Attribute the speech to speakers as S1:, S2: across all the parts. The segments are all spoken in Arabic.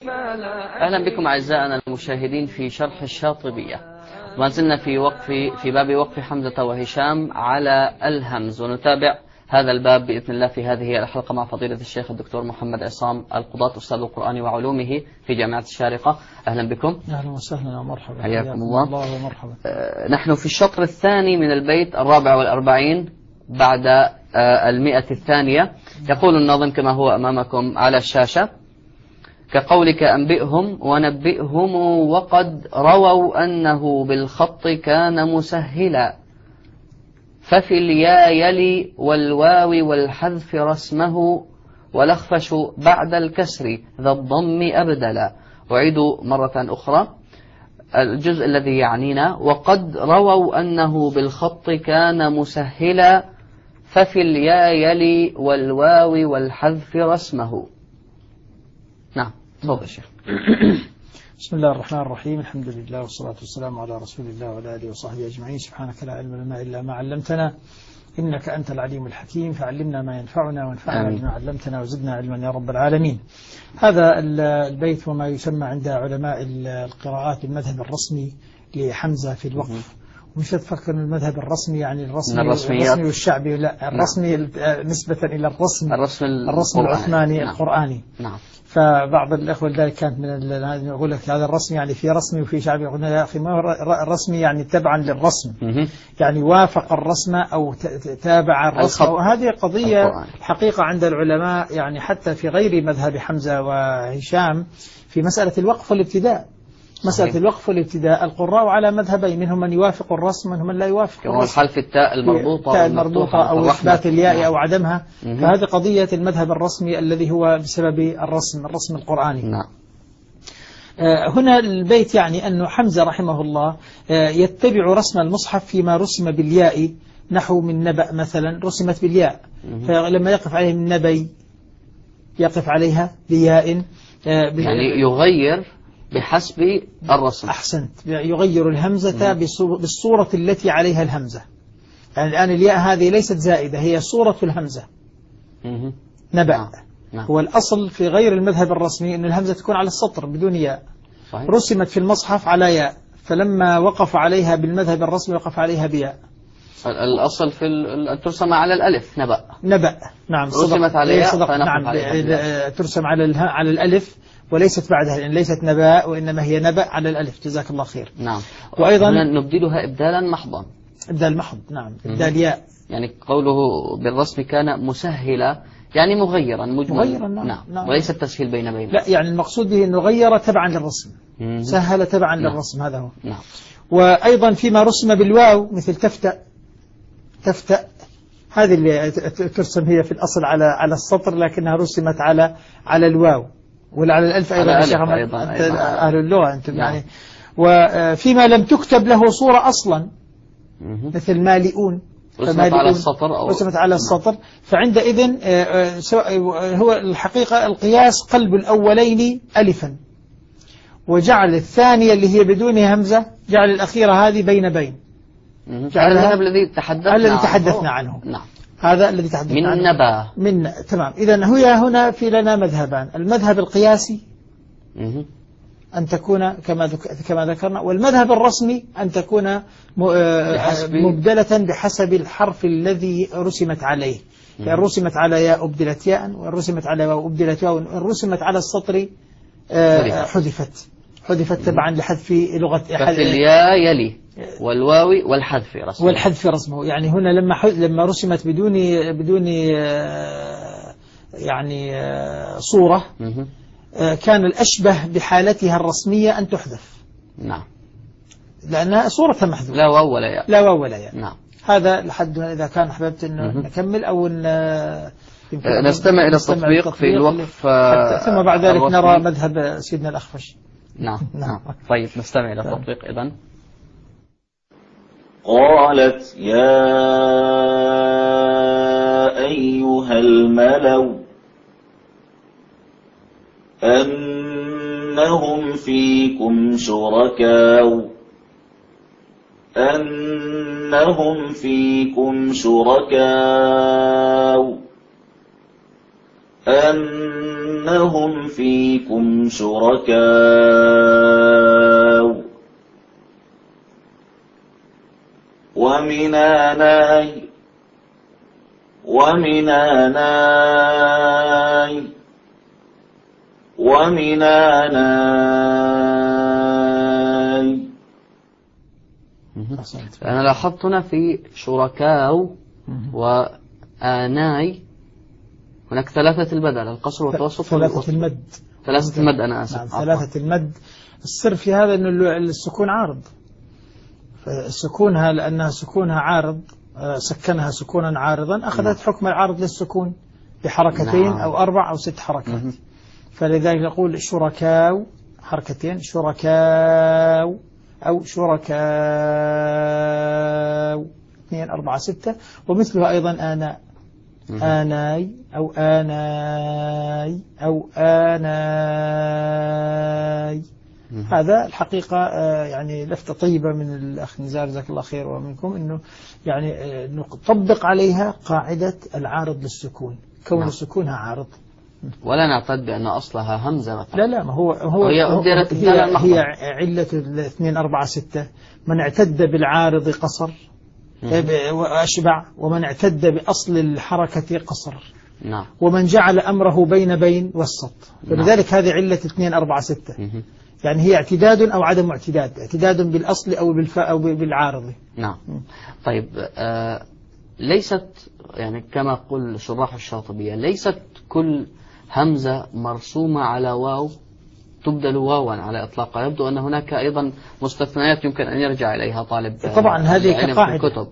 S1: أهلا بكم أعزائنا المشاهدين في شرح الشاطبية. ما زلنا في باب وقف حمزة وهشام على الهمز، ونتابع هذا الباب بإذن الله في هذه الحلقة مع فضيلة الشيخ الدكتور محمد عصام القضاة أستاذ القرآن وعلومه في جامعة الشارقة. أهلا بكم.
S2: أهلا وسهلا ومرحبا.
S1: حياكم الله
S2: ومرحبا.
S1: نحن في الشطر الثاني من البيت 44 بعد 100. يقول الناظم كما هو أمامكم على الشاشة: كقولك أنبئهم ونبئهم وقد رووا أنه بالخط كان مسهلا، ففي الياء يلي والواو والحذف رسمه، والأخفش بعد الكسر ذا الضم أبدلا. أعيد مرة أخرى الجزء الذي يعنينا: وقد رووا أنه بالخط كان مسهلا، ففي الياء يلي والواو والحذف رسمه. نعم تفضل يا شيخ.
S2: بسم الله الرحمن الرحيم، الحمد لله والصلاة والسلام على رسول الله وعلى آله وصحبه أجمعين. سبحانك لا علم لنا إلا ما علمتنا إنك أنت العليم الحكيم، فعلمنا ما ينفعنا وانفعنا بما علمتنا وزدنا علما يا رب العالمين. هذا البيت وما يسمى عند علماء القراءات المذهب الرسمي لحمزة في الوقف. مش تفكر المذهب الرسمي يعني الرسمي والشعبي، لا، الرسمي نسبة إلى الرسم العثماني القرآني.
S1: نعم.
S2: فبعض الأخوة لذلك كانت من يقول لك هذا الرسم يعني في رسمي وفي شعبي. يقولون يا أخي ما هو الرسمي يعني تبعا للرسم، يعني وافق الرسم أو تابع الرسم. وهذه قضية حقيقة عند العلماء، يعني حتى في غير مذهب حمزة وهشام في مسألة الوقف والابتداء. مسألة الوقف والابتداء القراء على مذهبين، منهم من يوافق الرسم ومنهم من لا يوافق الرسم،
S1: حذف التاء المربوطة
S2: أو إثبات الياء أو عدمها. فهذه قضية المذهب الرسمي الذي هو بسبب الرسم القرآني.
S1: نعم.
S2: هنا البيت يعني أن حمزة رحمه الله يتبع رسم المصحف فيما رسم بالياء، نحو من نبأ مثلا رسمت بالياء، فلما يقف عليه من نبي يقف عليها بياء،
S1: يعني يغير بحسب الرسم.
S2: أحسنت، يغير الهمزة بالصورة التي عليها الهمزة. يعني الآن الياء هذه ليست زائدة، هي صورة الهمزة. نبأ. هو الأصل في غير المذهب الرسمي أن الهمزة تكون على السطر بدون ياء.
S1: صحيح.
S2: رسمت في المصحف على ياء، فلما وقف عليها بالمذهب الرسمي وقف عليها بياء.
S1: الأصل في أن ترسم على الألف. نبأ.
S2: نعم.
S1: رسمت عليها.
S2: نعم. ترسم على الألف وليست بعدها، لأن ليست نباء وإنما هي نبأ على الألف. جزاك الله خير.
S1: نعم.
S2: وأيضا
S1: نبدلها إبدالا محضا.
S2: إبدال محض. نعم. إبدال ياء.
S1: يعني قوله بالرسم كان مسهلا يعني مغيرا مجملا. نعم. وليس التسهيل بين.
S2: لا، يعني المقصود به أنه غير تبعا للرسم. سهل تبعا للرسم. هذا هو.
S1: نعم.
S2: وأيضا فيما رسم بالواو مثل تفتأ، هذه اللي ترسم هي في الأصل على السطر، لكنها رسمت على الواو ولا على الألف أيضا. أهل اللغة أنتم. نعم. يعني وفيما لم تكتب له صورة أصلا مثل مالئون، رسمت على السطر. فعندئذ هو الحقيقة القياس قلب الأولين ألفا، وجعل الثانية اللي هي بدون همزة، جعل الأخيرة هذه بين.
S1: جعل المذهب الذي تحدثنا
S2: عنه.
S1: نعم.
S2: هذا الذي تحدثنا عنه من نبا. تمام. إذن هنا في لنا مذهبان: المذهب القياسي أن تكون كما ذكرنا، والمذهب الرسمي أن تكون مبدلة بحسب الحرف الذي رسمت عليه. يعني رسمت على ياء أبدلت ياء، ورسمت على واو أبدلت واو، ورسمت على السطر حذفت تبعا لحذف لغة
S1: الياء يلي والواو والحذف
S2: رسمه. يعني هنا لما رسمت بدون يعني صورة، كان الأشبه بحالتها الرسمية أن تحذف.
S1: نعم.
S2: لأنها صورة محذوفة.
S1: لا واو ولا ياء.
S2: نعم. هذا لحد إذا كان أحببت أن نكمل أو
S1: نستمع إلى التطبيق في الوقف،
S2: ثم بعد ذلك نرى مذهب سيدنا الأخفش.
S1: نعم. طيب نستمع إلى التطبيق إذن.
S3: قالت يا أيها الملأ أنهم فيكم شركاء أنهم فيكم شركاء ومن آناي.
S1: أنا لاحظت هنا في شركاء وآناي هناك ثلاثة البدل، القصر والتوسط
S2: ثلاثة المد.
S1: ثلاثة المد، أنا آسف.
S2: نعم، ثلاثة المد. السر في هذا أن السكون عارض، فسكونها لأنها سكونها عارض سكنها سكونا عارضا أخذت حكم العارض للسكون بحركتين أو 4 أو 6 حركات. فلذلك نقول شركاء حركتين، شركاء أو شركاء 2 4 6، ومثلها أيضا آناء، آناي أو آناي أو آناي. هذا الحقيقة يعني لفتة طيبة من الأخ نزار جزاك الله خير ومنكم، إنه يعني نطبق عليها قاعدة العارض للسكون، كون السكونها عارض،
S1: ولا نعتد بأن أصلها همزة مثلا.
S2: لا ما هو هي علة 2 4 6. من اعتد بالعارض قصر وأشبع، ومن اعتد بأصل الحركة قصر، ومن جعل أمره بين وسط. فلذلك هذه علة 2 4 6، يعني هي اعتداد أو عدم اعتداد بالأصل أو بالفاء أو بالعارض.
S1: نعم. طيب ليست يعني كما قل شراح الشاطبية ليست كل همزة مرسومة على واو تبدل واوا على إطلاقها، يبدو أن هناك أيضا مستثنيات يمكن أن يرجع إليها طالب.
S2: طبعا هذه كقاعدة،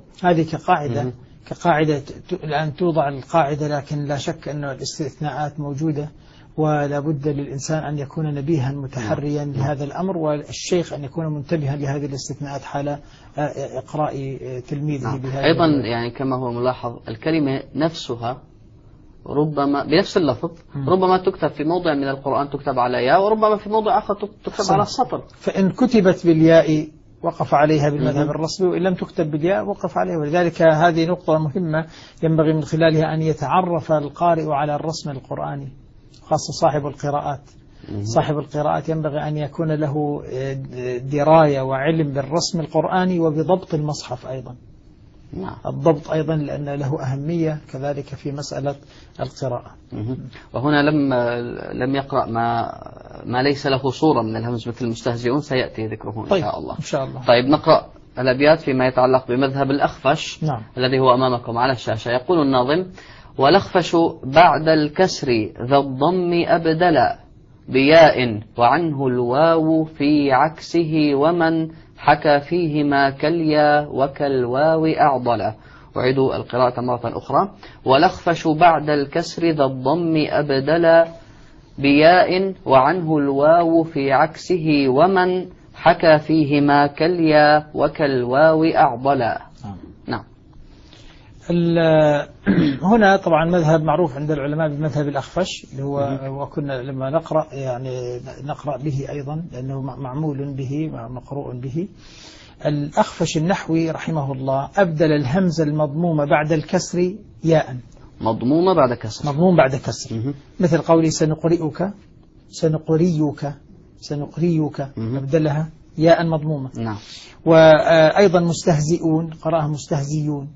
S2: كقاعدة الآن توضع القاعدة، لكن لا شك أن الاستثناءات موجودة، ولا بد للإنسان أن يكون نبيها متحريا لهذا الأمر، والشيخ أن يكون منتبها لهذه الاستثناءات حال إقراء تلميذه بهذا.
S1: أيضا يعني كما هو ملاحظ الكلمة نفسها ربما بنفس اللفظ ربما تكتب في موضع من القرآن تكتب على ياء، وربما في موضع آخر تكتب على السطر.
S2: فإن كتبت بالياء وقف عليها بالمذهب الرسمي، وإن لم تكتب بالياء وقف عليها. ولذلك هذه نقطة مهمة ينبغي من خلالها أن يتعرف القارئ على الرسم القرآني، خاصة صاحب القراءات. صاحب القراءات ينبغي أن يكون له دراية وعلم بالرسم القرآني وبضبط المصحف أيضا. الضبط أيضا لأن له أهمية كذلك في مسألة القراءة.
S1: وهنا لم يقرأ ما ليس له صورة من الهمز مثل المستهزئون، سيأتي ذكره إن شاء الله.
S2: إن شاء الله.
S1: طيب نقرأ الأبيات فيما يتعلق بمذهب الأخفش.
S2: نعم.
S1: الذي هو أمامكم على الشاشة. يقول الناظم: والأخفش بعد الكسر ذا الضم أبدلا بياء وعنه الواو في عكسه ومن حكى فيهما كاليا وكالواو أعضلا. أعيد القراءة مرة أخرى: والأخفش بعد الكسر ذا الضم أبدلا بياء وعنه الواو في عكسه ومن حكى فيهما كاليا وكالواو أعضلا. نعم.
S2: هنا طبعا مذهب معروف عند العلماء بمذهب الأخفش، اللي هو وكنا لما نقرأ يعني نقرأ به أيضا لأنه معمول به مقروء به. الأخفش النحوي رحمه الله أبدل الهمزة المضمومة بعد الكسر ياء.
S1: مضمومة بعد كسر.
S2: مضموم بعد كسر. مثل قولي سنقرئك أبدلها ياء مضمومة.
S1: نعم.
S2: وأيضا مستهزئون قرأها مستهزيون.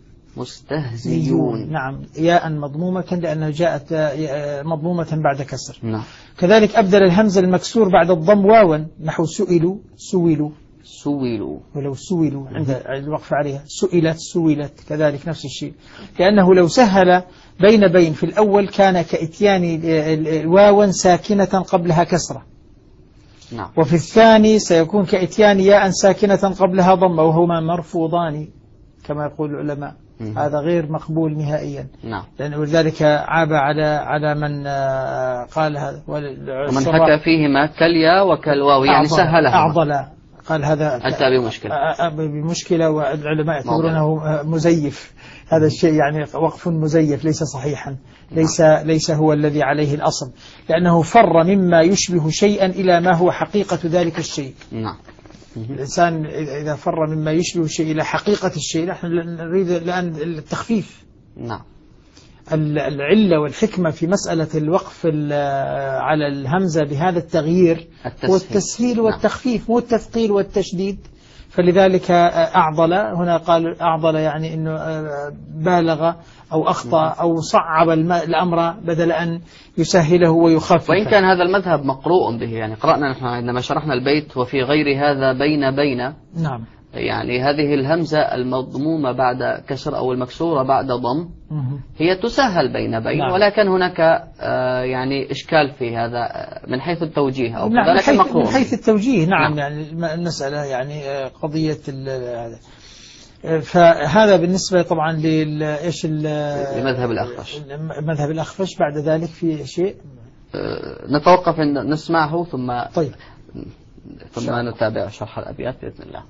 S2: نعم، ياء مضمومة لأنها جاءت مضمومة بعد كسر.
S1: نعم.
S2: كذلك أبدل الهمزة المكسور بعد الضم واوا نحو سئلوا ولو سئلوا عند الوقف عليها سئلت كذلك نفس الشيء، لأنه لو سهل بين في الأول كان كإتيان واوا ساكنة قبلها كسرة.
S1: نعم.
S2: وفي الثاني سيكون كإتيان ياء ساكنة قبلها ضمة، وهما مرفوضان كما يقول العلماء. هذا غير مقبول نهائيا.
S1: نعم.
S2: ولذلك عاب على من قال هذا.
S1: ومن حكى فيهما كاليا وكالواو يعني سهلها
S2: أعضلا، قال هذا
S1: أتى
S2: بمشكلة والعلماء يعتبرونه مزيف. هذا الشيء يعني وقف مزيف ليس صحيحا. ليس هو الذي عليه الأصل، لأنه فر مما يشبه شيئا إلى ما هو حقيقة ذلك الشيء.
S1: نعم.
S2: الإنسان إذا فر مما يشبه شيء إلى حقيقة الشيء، نحن نريد الآن التخفيف.
S1: نعم.
S2: العلة والحكمة في مسألة الوقف على الهمزة بهذا التغيير هو التسهيل والتخفيف، مو التثقيل والتشديد. فلذلك أعضل هنا، قال أعضل يعني أنه بالغ أو أخطأ أو صعب الأمر بدل أن يسهله ويخففه.
S1: وإن كان هذا المذهب مقروء به، يعني قرأنا نحن عندما شرحنا البيت وفي غير هذا بين.
S2: نعم.
S1: يعني هذه الهمزة المضمومة بعد كسر أو المكسورة بعد ضم هي تسهل بين. نعم. ولكن هناك يعني إشكال في هذا من حيث التوجيه أو
S2: نعم، من حيث التوجيه. نعم.
S1: نعم.
S2: يعني المسألة يعني قضية هذا. فهذا بالنسبة طبعا
S1: لمذهب الأخفش.
S2: مذهب الأخفش. بعد ذلك في شيء
S1: نتوقف أن نسمعه ثم
S2: طيب
S1: ثم نتابع شرح الأبيات بإذن الله.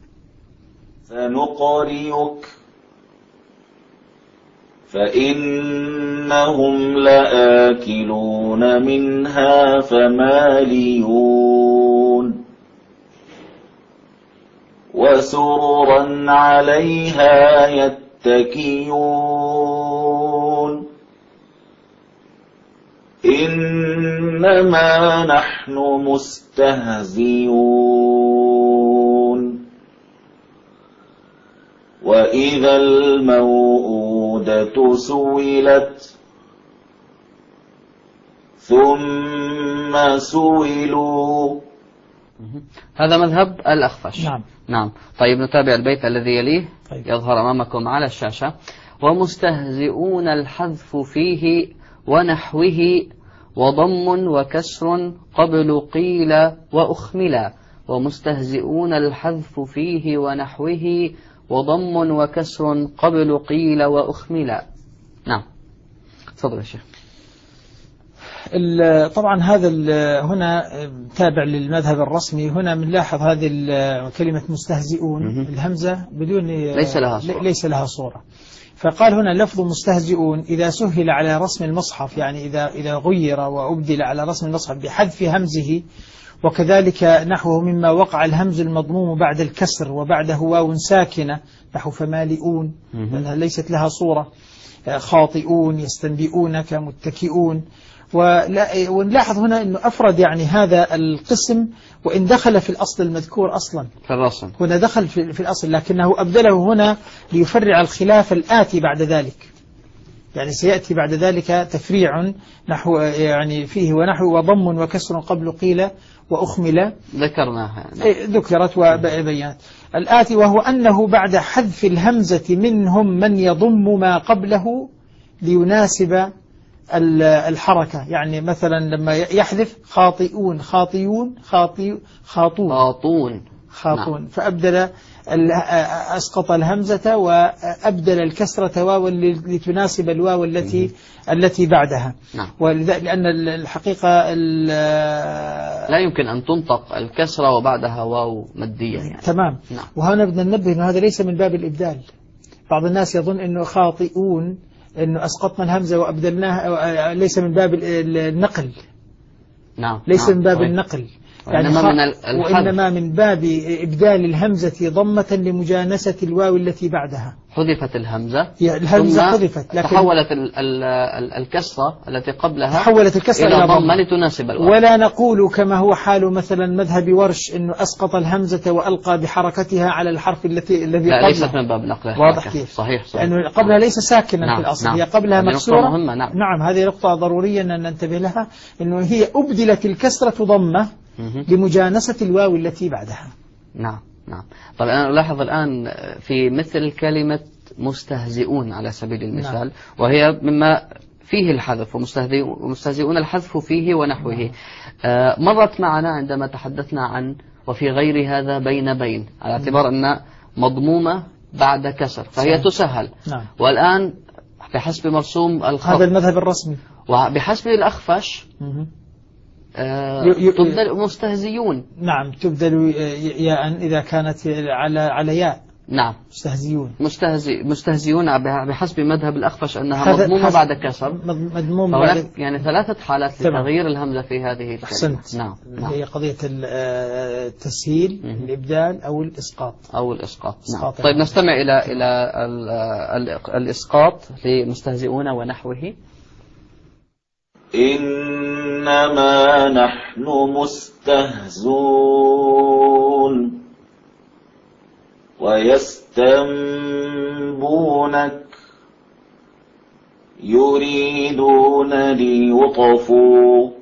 S3: سنقرئك فإنهم لآكلون منها فماليون وسررا عليها يتكئون إنما نحن مستهزئون وإذا الموءودة سئلت ثم سئلوا.
S1: هذا مذهب الأخفش.
S2: نعم.
S1: نعم. طيب نتابع البيت الذي يليه.
S2: طيب.
S1: يظهر أمامكم على الشاشة. ومستهزئون الحذف فيه ونحوه وضم وكسر قبل قيل وأخملا. ومستهزئون الحذف فيه ونحوه وضم وكسر قبل قيل وأخملا. نعم. تفضل يا شيخ.
S2: طبعا هذا هنا تابع للمذهب الرسمي. هنا بنلاحظ هذه كلمة مستهزئون الهمزة بدون ليس لها صورة. فقال هنا لفظ مستهزئون إذا سهل على رسم المصحف، يعني إذا غير وأبدل على رسم المصحف بحذف همزه، وكذلك نحوه مما وقع الهمز المضموم بعد الكسر وبعده واو ساكنة نحو فمالئون لأنها ليست لها صورة، خاطئون، يستنبئونك، متكئون. ونلاحظ هنا أنه أفرد يعني هذا القسم وإن دخل في الأصل المذكور أصلا
S1: في الرسم،
S2: هنا دخل في الأصل، لكنه أبدله هنا ليفرع الخلاف الآتي بعد ذلك. يعني سيأتي بعد ذلك تفريع نحو يعني فيه ونحو وضم وكسر قبل قيل وأخمل
S1: ذكرناها
S2: ذكرت وبيانت الآتي، وهو أنه بعد حذف الهمزة منهم من يضم ما قبله ليناسب الحركة. يعني مثلا لما يحذف خاطئون خاطيون خاطون
S1: نعم.
S2: فأبدل أسقط الهمزة وأبدل الكسرة واو لتناسب الواو التي بعدها.
S1: نعم.
S2: لأن الحقيقة
S1: لا يمكن أن تنطق الكسرة وبعدها واو مادية يعني.
S2: تمام.
S1: نعم.
S2: وهنا بدنا ننبه أنه هذا ليس من باب الإبدال. بعض الناس يظن أنه خاطئون أنه أسقطنا الهمزة وأبدلناها، ليس من باب النقل.
S1: نعم.
S2: ليس
S1: نعم.
S2: من باب النقل يعني وإنما من باب إبدال الهمزة ضمة لمجانسة الواو التي بعدها.
S1: حذفت الهمزة
S2: حذفت، لكن
S1: تحولت الكسرة التي قبلها
S2: تحولت الكسرة
S1: إلى ضمة لتناسب الواو.
S2: ولا نقول كما هو حال مثلا مذهب ورش إنه أسقط الهمزة وألقى بحركتها على الحرف الذي قبلها.
S1: ليست من باب نقلها.
S2: واضح كيف؟
S1: صحيح.
S2: لأنه قبلها ليس ساكنا.
S1: نعم.
S2: في الأصل.
S1: نعم.
S2: هي قبلها مكسورة.
S1: نعم.
S2: هذه نقطة ضرورية أن ننتبه لها، إنه هي أبدلت الكسرة ضمة لمجانسة الواو التي بعدها.
S1: نعم. نعم. طب أنا ألاحظ الآن في مثل كلمة مستهزئون على سبيل المثال. نعم. وهي مما فيه الحذف، ومستهزئون الحذف فيه ونحوه. نعم. مرت معنا عندما تحدثنا عن وفي غير هذا بين على اعتبار أن مضمومة بعد كسر فهي تسهل.
S2: نعم.
S1: والآن بحسب مرسوم الخط
S2: هذا المذهب الرسمي،
S1: وبحسب الأخفش تبدل مستهزئون.
S2: نعم. تبدل ياء إذا كانت على ياء.
S1: نعم. مستهزئون بحسب مذهب الأخفش أنها مضمومة بعد كسر.
S2: مضمومة بعد
S1: يعني 3 حالات لتغيير الهمزة في هذه الكلمة.
S2: أحسنت.
S1: نعم.
S2: هي قضية التسهيل، الإبدال أو الإسقاط.
S1: نعم. طيب نستمع إلى الإسقاط لمستهزئون ونحوه.
S3: إنما نحن مستهزون ويستنبونك يريدون ليطفوا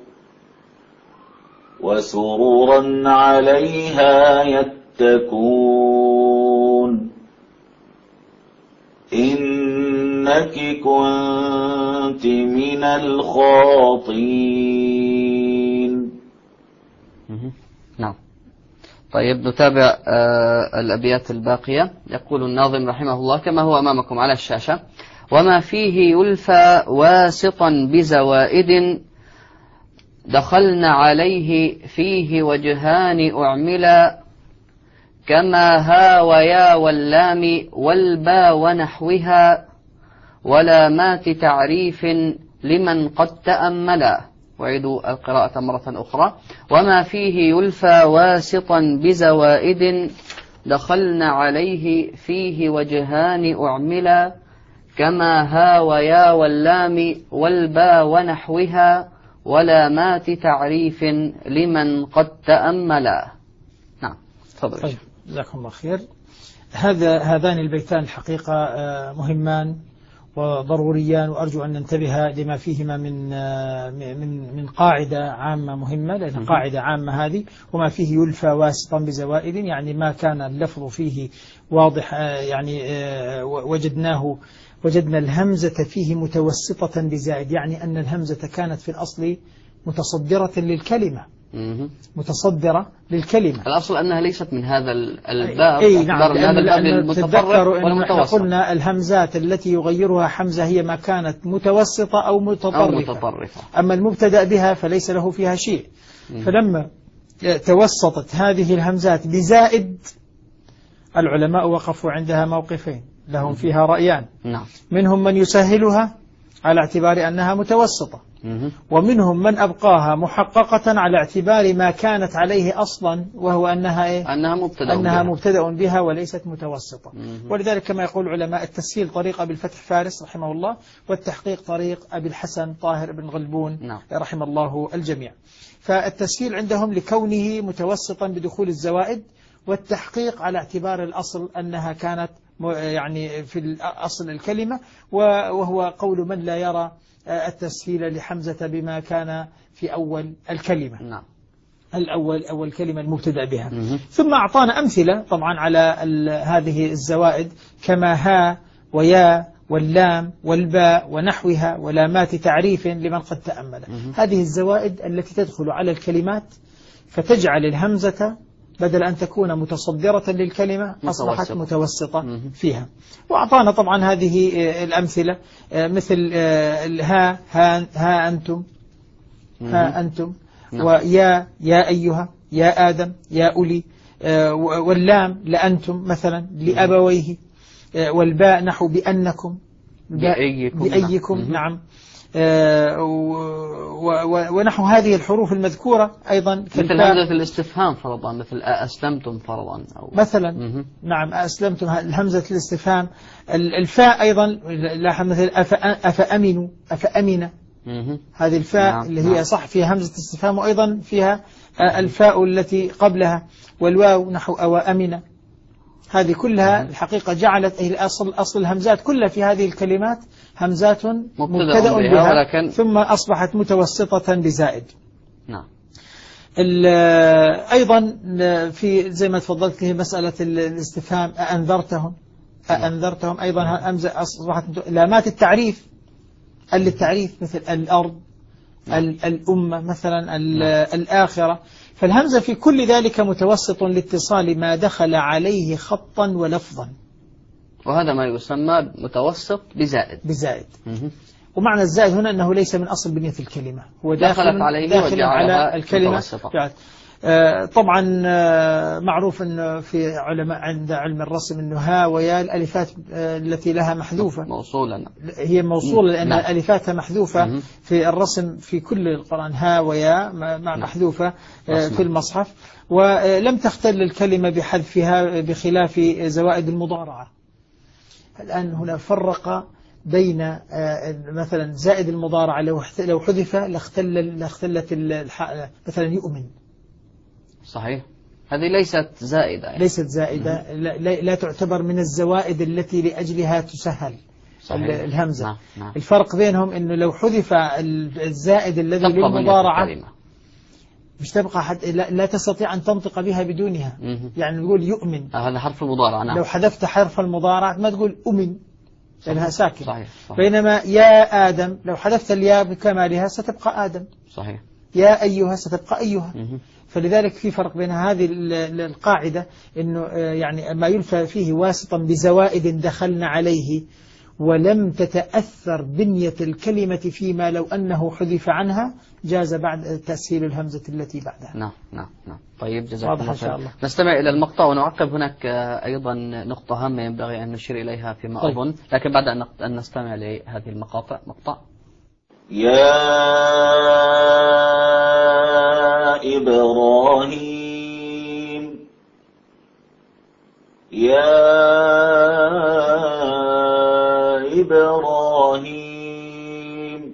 S3: وسررا عليها يتكون إنك كنت من الخاطئين.
S1: نعم. طيب نتابع الأبيات الباقية. يقول الناظم رحمه الله كما هو أمامكم على الشاشة: وما فيه يلفى واسطا بزوائد دخلن عليه فيه وجهان أعملا كما ها ويا واللام والبا ونحوها ولامات تعريف لمن قد تأملا. وعيد القراءة مرة أخرى. وما فيه يلفى واسطا بزوائد دخلن عليه فيه وجهان أعملا كما ها ويا واللام والبا ونحوها ولامات تعريف لمن قد تأملا. نعم تفضل.
S2: طيب جزاكم الله خير. هذان البيتان الحقيقة مهمان وضروريان، وأرجو أن ننتبه لما فيهما من قاعدة عامة مهمة، لأن قاعدة عامة هذه: وما فيه يلفى واسطا بزوائد، يعني ما كان اللفظ فيه واضح، يعني وجدنا الهمزة فيه متوسطة بزائد، يعني أن الهمزة كانت في الأصل متصدرة للكلمة. متصدرة للكلمة.
S1: الأصل أنها ليست من هذا الباب.
S2: نعم. لأن تذكروا أن قلنا الهمزات التي يغيرها حمزة هي ما كانت متوسطة أو متطرفة. أما المبتدأ بها فليس له فيها شيء. فلما توسطت هذه الهمزات بزائد، العلماء وقفوا عندها موقفين لهم فيها رأيان.
S1: نعم.
S2: منهم من يسهلها على اعتبار أنها متوسطة، ومنهم من أبقاها محققة على اعتبار ما كانت عليه أصلا، وهو أنها مبتدأ بها وليست متوسطة. ولذلك كما يقول العلماء: التسهيل طريق أبي الفتح فارس رحمه الله، والتحقيق طريق أبي الحسن طاهر بن غلبون رحمه الله الجميع. فالتسهيل عندهم لكونه متوسطا بدخول الزوائد، والتحقيق على اعتبار الأصل أنها كانت يعني في أصل الكلمة، وهو قول من لا يرى التسهيل لحمزة بما كان في أول الكلمة.
S1: نعم.
S2: أول كلمة المبتدأ بها. ثم أعطانا أمثلة طبعا على هذه الزوائد كما ها ويا واللام والباء ونحوها ولامات تعريف لمن قد تأمل. هذه الزوائد التي تدخل على الكلمات فتجعل الهمزة بدل أن تكون متصدرة للكلمة أصبحت متوسطة فيها. وأعطانا طبعا هذه الأمثلة مثل ها أنتم ويا أيها يا آدم يا أولي، واللام لأنتم مثلا لأبويه، والباء نحو بأنكم بأيكم. نعم. ونحو هذه الحروف المذكورة أيضا
S1: مثل همزة الاستفهام فرضا، مثل أسلمتم فرضا أو
S2: مثلا. نعم أسلمتم همزة الاستفهام. الفاء أيضا لاحظ مثل أفأمن هذه الفاء اللي هي صح فيها همزة الاستفهام، وأيضا فيها الفاء التي قبلها، والواو نحو أوأمن. هذه كلها الحقيقة جعلت أصل الهمزات كلها في هذه الكلمات همزات مبتدأ بها ثم أصبحت متوسطة بزائد.
S1: نعم.
S2: أيضا في زي ما تفضلت في مسألة الاستفهام أأنذرتهم أيضا همزة أصبحت لامات التعريف للتعريف مثل الأرض الأمة مثلا الآخرة. فالهمزة في كل ذلك متوسط لاتصال ما دخل عليه خطا ولفظا،
S1: وهذا ما يسمى متوسط بزائد.
S2: ومعنى الزائد هنا أنه ليس من أصل بنية الكلمة، هو داخل على الكلمة. طبعا معروف أنه في علماء عند علم الرسم أنه ها ويا الألفات التي لها محذوفة
S1: موصولة،
S2: هي موصولة لأن
S1: نعم.
S2: ألفاتها محذوفة في الرسم في كل القرآن، ها ويا مع محذوفة في المصحف، ولم تختل الكلمة بحذفها بخلاف زوائد المضارعة. الآن هنا فرق بين مثلا زائد المضارعة لو حذف لاختلت مثلا يؤمن.
S1: صحيح، هذه ليست زائدة يعني.
S2: ليست زائدة، لا تعتبر من الزوائد التي لأجلها تسهل. صحيح. الهمزة.
S1: نعم. نعم.
S2: الفرق بينهم أنه لو حذف الزائد الذي للمضارعة مش تبقى لا تستطيع أن تنطق بها بدونها. يعني نقول يؤمن،
S1: هذا حرف المضارعة. نعم.
S2: لو حذفت حرف المضارعة ما تقول أؤمن لأنها ساكنة.
S1: صحيح. صحيح.
S2: بينما يا آدم لو حذفت الياء بكمالها ستبقى آدم.
S1: صحيح.
S2: يا أيها ستبقى أيها. فلذلك في فرق بين هذه القاعدة أنه يعني ما يلفى فيه واسطا بزوائد دخلنا عليه ولم تتأثر بنية الكلمة فيما لو أنه حذف عنها جاز بعد تسهيل الهمزة التي بعدها.
S1: نعم. نعم. نعم. طيب، جزاك الله خير.
S2: الله.
S1: نستمع إلى المقطع ونعقب. هناك أيضا نقطة هامة ينبغي أن نشير إليها فيما أظن، لكن بعد أن نستمع لهذه المقاطع. مقطع.
S3: يا إبراهيم، يا إبراهيم،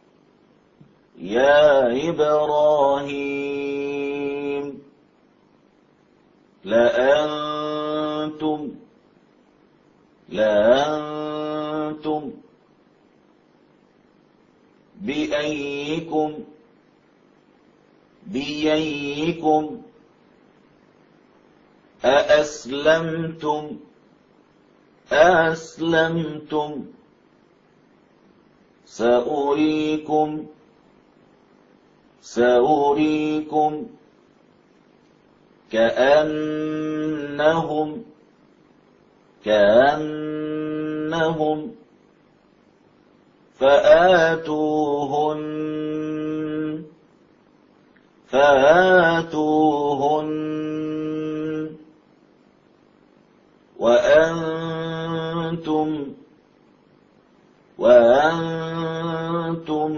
S3: يا إبراهيم، لأنتم بأيكم أأسلمتم سأريكم كأنهم فآتوهن وأنتم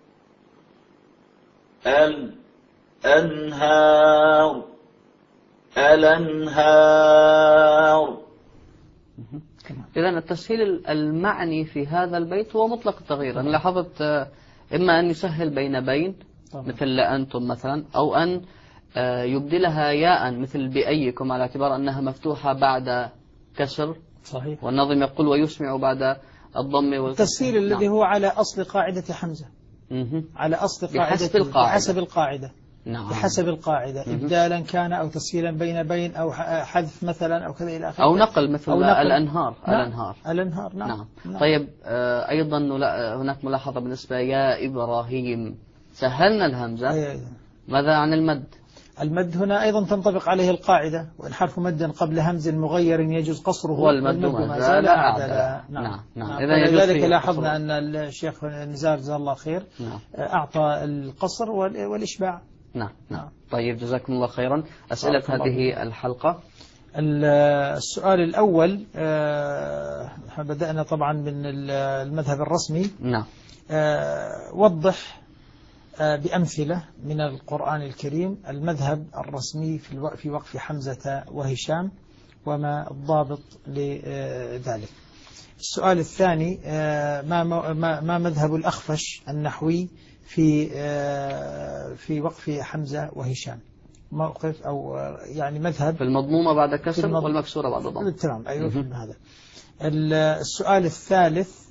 S3: الأنهار.
S1: إذن التسهيل المعني في هذا البيت هو مطلق التغيير. أنا لاحظت إما أن يسهل بين مثل لأنتم مثلا، أو أن يبدلها ياء مثل بأيكم على اعتبار أنها مفتوحة بعد كسر.
S2: صحيح.
S1: والنظم يقول ويسمع بعد الضم
S2: التسهيل الذي هو على أصل قاعدة حمزة، على أصل قاعدة بحسب القاعدة.
S1: نعم.
S2: بحسب القاعدة إبدالا كان أو تسهيلا بين أو حذف مثلا أو كذا إلى آخره،
S1: أو نقل مثل الأنهار.
S2: الأنهار.
S1: نعم. طيب، أيضا هناك ملاحظة بالنسبة يا إبراهيم، سهلنا الهمزة. ماذا عن المد؟
S2: المد هنا أيضا تنطبق عليه القاعدة، وإن حرف مد قبل همز مغير يجوز قصره
S1: والمد ما زال أعدل.
S2: نعم. لذلك لاحظنا أن الشيخ نزار جزاه الله خير أعطى القصر والإشباع.
S1: نعم. طيب، جزاكم الله خيرا. أسئلة هذه الحلقة.
S2: السؤال الأول، بدأنا طبعا من المذهب الرسمي.
S1: نعم.
S2: وضح بأمثلة من القرآن الكريم المذهب الرسمي في وقف حمزة وهشام، وما الضابط لذلك. السؤال الثاني، ما مذهب الأخفش النحوي في وقف حمزة وهشام؟ موقف أو يعني مذهب
S1: في المضمومة بعد كسر والمكسورة بعد ضم.
S2: تمام. أيوة. في هذا. السؤال الثالث،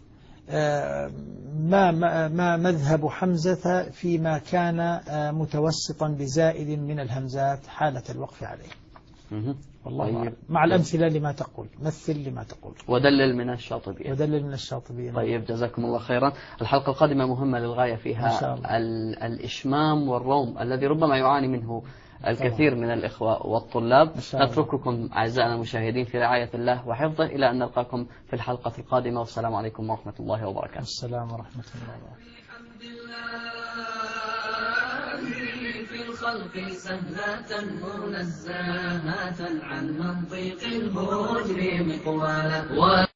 S2: ما مذهب حمزة فيما كان متوسطا بزائد من الهمزات حالة الوقف عليه؟ والله مع الأمثلة لما تقول، مثل لما تقول.
S1: ودلل من الشاطبية.
S2: طيب،
S1: جزاكم الله خيرا. الحلقة القادمة مهمة للغاية، فيها الإشمام والروم الذي ربما يعاني منه الكثير من الإخوة والطلاب. نترككم أعزائنا المشاهدين في رعاية الله وحفظه إلى أن نلقاكم في الحلقة القادمة، والسلام عليكم ورحمة الله وبركاته.
S2: السلام ورحمة الله وبركاته.
S1: الخلق سهلة منزهة عن منطق المجرم قوالا.